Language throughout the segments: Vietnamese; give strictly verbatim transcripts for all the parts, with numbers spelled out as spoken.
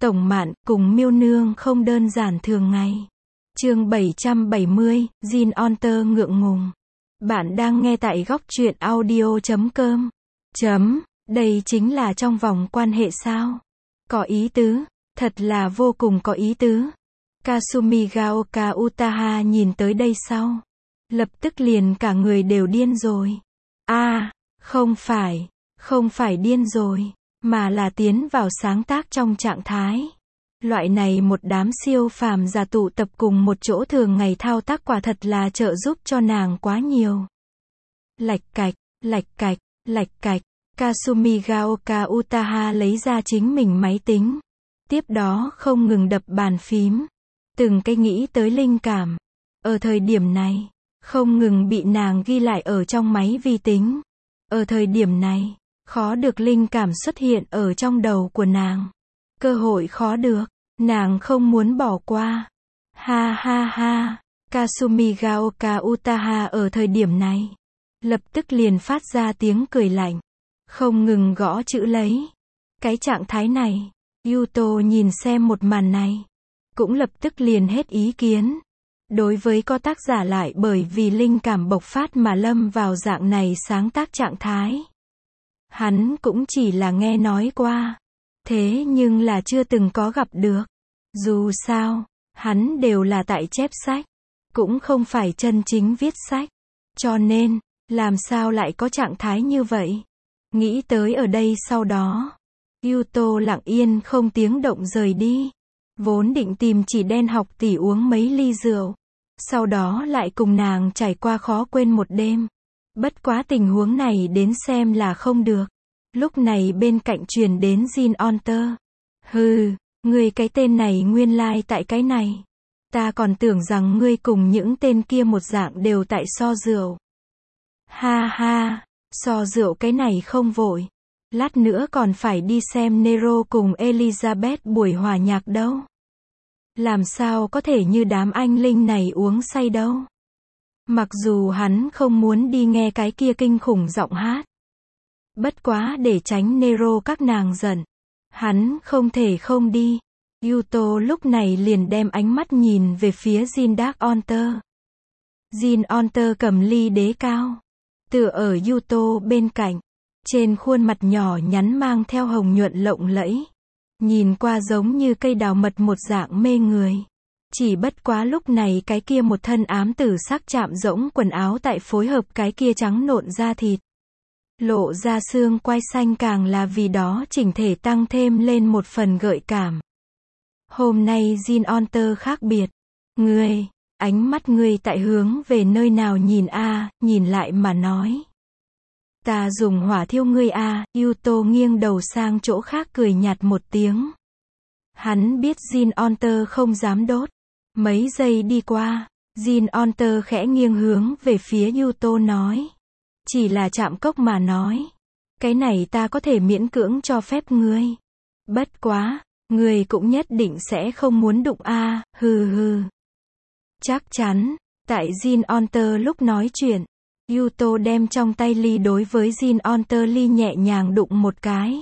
Tổng Mạn cùng Miêu Nương không đơn giản thường ngày. Chương bảy trăm bảy mươi, Jin Onter ngượng ngùng. Bạn đang nghe tại góc truyện audio chấm com. Chấm, đây chính là trong vòng quan hệ sao? Có ý tứ, thật là vô cùng có ý tứ. Kasumi Gaoka Utaha nhìn tới đây sau, lập tức liền cả người đều điên rồi. A, à, không phải, không phải điên rồi, mà là tiến vào sáng tác trong trạng thái. Loại này một đám siêu phàm giả tụ tập cùng một chỗ thường ngày thao tác quả thật là trợ giúp cho nàng quá nhiều. Lạch cạch, lạch cạch, lạch cạch, Kasumi Gaoka Utaha lấy ra chính mình máy tính. Tiếp đó không ngừng đập bàn phím. Từng cái nghĩ tới linh cảm. Ở thời điểm này, không ngừng bị nàng ghi lại ở trong máy vi tính. Ở thời điểm này, khó được linh cảm xuất hiện ở trong đầu của nàng. Cơ hội khó được, nàng không muốn bỏ qua. Ha ha ha, Kasumi Gaoka Utaha ở thời điểm này, lập tức liền phát ra tiếng cười lạnh. Không ngừng gõ chữ lấy. Cái trạng thái này, Yuto nhìn xem một màn này, cũng lập tức liền hết ý kiến. Đối với có tác giả lại bởi vì linh cảm bộc phát mà lâm vào dạng này sáng tác trạng thái. Hắn cũng chỉ là nghe nói qua. Thế nhưng là chưa từng có gặp được. Dù sao, hắn đều là tại chép sách. Cũng không phải chân chính viết sách. Cho nên, làm sao lại có trạng thái như vậy? Nghĩ tới ở đây sau đó, Yuto lặng yên không tiếng động rời đi. Vốn định tìm chỉ đen học tỷ uống mấy ly rượu. Sau đó lại cùng nàng trải qua khó quên một đêm. Bất quá tình huống này đến xem là không được. Lúc này bên cạnh truyền đến Jin Onter. Hừ, ngươi cái tên này nguyên lai like tại cái này. Ta còn tưởng rằng ngươi cùng những tên kia một dạng đều tại so rượu. Ha ha, so rượu cái này không vội. Lát nữa còn phải đi xem Nero cùng Elizabeth buổi hòa nhạc đâu. Làm sao có thể như đám anh linh này uống say đâu. Mặc dù hắn không muốn đi nghe cái kia kinh khủng giọng hát. Bất quá để tránh Nero các nàng giận. Hắn không thể không đi. Yuto lúc này liền đem ánh mắt nhìn về phía Jin Dark Onter. Jin Onter cầm ly đế cao. Tựa ở Yuto bên cạnh. Trên khuôn mặt nhỏ nhắn mang theo hồng nhuận lộng lẫy. Nhìn qua giống như cây đào mật một dạng mê người. Chỉ bất quá lúc này cái kia một thân ám tử sắc chạm rỗng quần áo tại phối hợp cái kia trắng nộn da thịt. Lộ ra xương quai xanh càng là vì đó chỉnh thể tăng thêm lên một phần gợi cảm. Hôm nay Jin Onter khác biệt. Ngươi, ánh mắt ngươi tại hướng về nơi nào nhìn a à, nhìn lại mà nói. Ta dùng hỏa thiêu ngươi a à, Yuto nghiêng đầu sang chỗ khác cười nhạt một tiếng. Hắn biết Jin Onter không dám đốt. Mấy giây đi qua, Jin Onter khẽ nghiêng hướng về phía Yuto nói. Chỉ là chạm cốc mà nói. Cái này ta có thể miễn cưỡng cho phép ngươi. Bất quá, ngươi cũng nhất định sẽ không muốn đụng a à, hừ hừ. Chắc chắn, tại Jin Onter lúc nói chuyện, Yuto đem trong tay ly đối với Jin Onter ly nhẹ nhàng đụng một cái.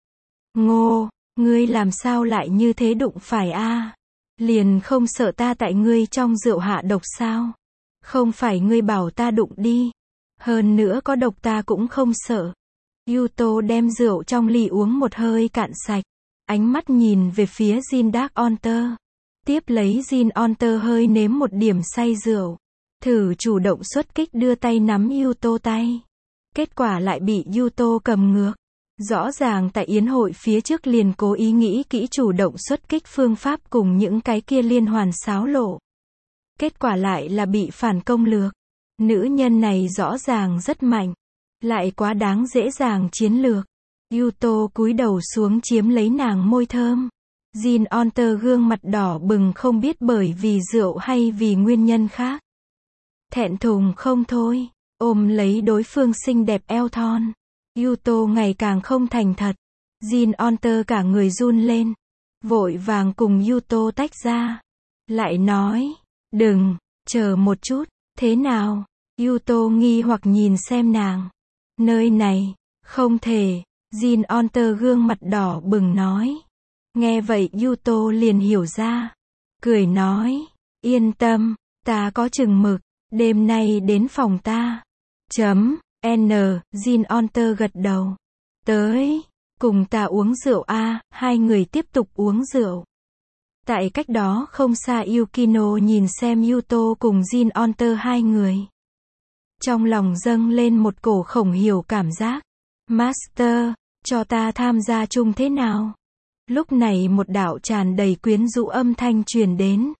Ngô, ngươi làm sao lại như thế đụng phải a à? Liền không sợ ta tại ngươi trong rượu hạ độc sao? Không phải ngươi bảo ta đụng đi. Hơn nữa có độc ta cũng không sợ. Yuto đem rượu trong ly uống một hơi cạn sạch. Ánh mắt nhìn về phía Jin Dark Onter. Tiếp lấy Jin Onter hơi nếm một điểm say rượu. Thử chủ động xuất kích đưa tay nắm Yuto tay. Kết quả lại bị Yuto cầm ngược. Rõ ràng tại yến hội phía trước liền cố ý nghĩ kỹ chủ động xuất kích phương pháp cùng những cái kia liên hoàn xáo lộ. Kết quả lại là bị phản công lược. Nữ nhân này rõ ràng rất mạnh. Lại quá đáng dễ dàng chiến lược. Yuto cúi đầu xuống chiếm lấy nàng môi thơm. Jin Onter gương mặt đỏ bừng không biết bởi vì rượu hay vì nguyên nhân khác. Thẹn thùng không thôi, ôm lấy đối phương xinh đẹp eo thon. Yuto ngày càng không thành thật. Jin Onter cả người run lên. Vội vàng cùng Yuto tách ra. Lại nói, đừng, chờ một chút, thế nào? Yuto nghi hoặc nhìn xem nàng. Nơi này, không thể. Jin Onter gương mặt đỏ bừng nói. Nghe vậy Yuto liền hiểu ra. Cười nói, yên tâm, ta có chừng mực, đêm nay đến phòng ta. Chấm, N, Jin Onter gật đầu. Tới, cùng ta uống rượu a, hai người tiếp tục uống rượu. Tại cách đó không xa Yukino nhìn xem Yuto cùng Jin Onter hai người. Trong lòng dâng lên một cổ khổng hiểu cảm giác. Master, cho ta tham gia chung thế nào? Lúc này một đạo tràn đầy quyến rũ âm thanh truyền đến.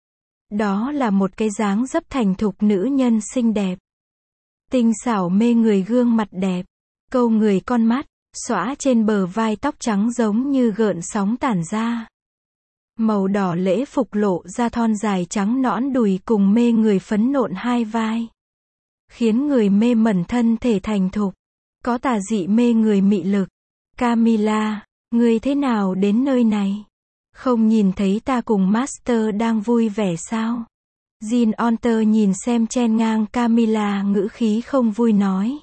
Đó là một cái dáng dấp thành thục nữ nhân xinh đẹp. Tinh xảo mê người gương mặt đẹp. Câu người con mắt, xõa trên bờ vai tóc trắng giống như gợn sóng tản ra. Màu đỏ lễ phục lộ ra thon dài trắng nõn đùi cùng mê người phấn nộn hai vai. Khiến người mê mẩn thân thể thành thục. Có tà dị mê người mị lực. Camila, ngươi thế nào đến nơi này? Không nhìn thấy ta cùng Master đang vui vẻ sao? Jin Onter nhìn xem chen ngang Camila ngữ khí không vui nói.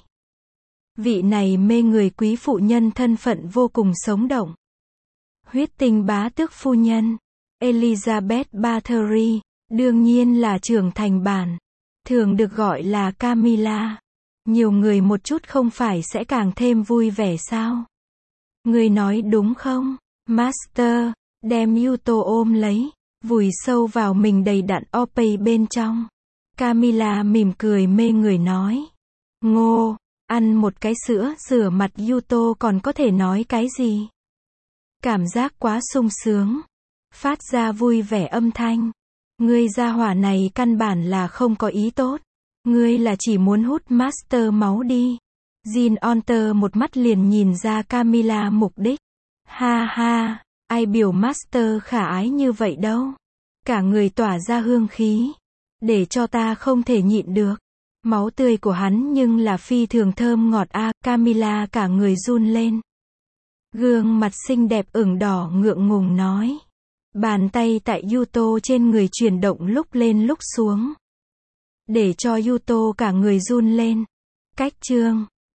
Vị này mê người quý phụ nhân thân phận vô cùng sống động. Huyết tinh bá tước phu nhân, Elizabeth Bathory, đương nhiên là trưởng thành bản. Thường được gọi là Camila. Nhiều người một chút không phải sẽ càng thêm vui vẻ sao? Người nói đúng không? Master, đem Yuto ôm lấy, vùi sâu vào mình đầy đặn Opay bên trong. Camila mỉm cười mê người nói. Ngô, ăn một cái sữa rửa mặt Yuto còn có thể nói cái gì? Cảm giác quá sung sướng. Phát ra vui vẻ âm thanh. Ngươi gia hỏa này căn bản là không có ý tốt. Ngươi là chỉ muốn hút Master máu đi. Jin Onter một mắt liền nhìn ra Camila mục đích. Ha ha, ai biểu Master khả ái như vậy đâu. Cả người tỏa ra hương khí. Để cho ta không thể nhịn được. Máu tươi của hắn nhưng là phi thường thơm ngọt a. À, Camila cả người run lên. Gương mặt xinh đẹp ửng đỏ ngượng ngùng nói. Bàn tay tại Yuto trên người chuyển động lúc lên lúc xuống. Để cho Yuto cả người run lên. Cách chương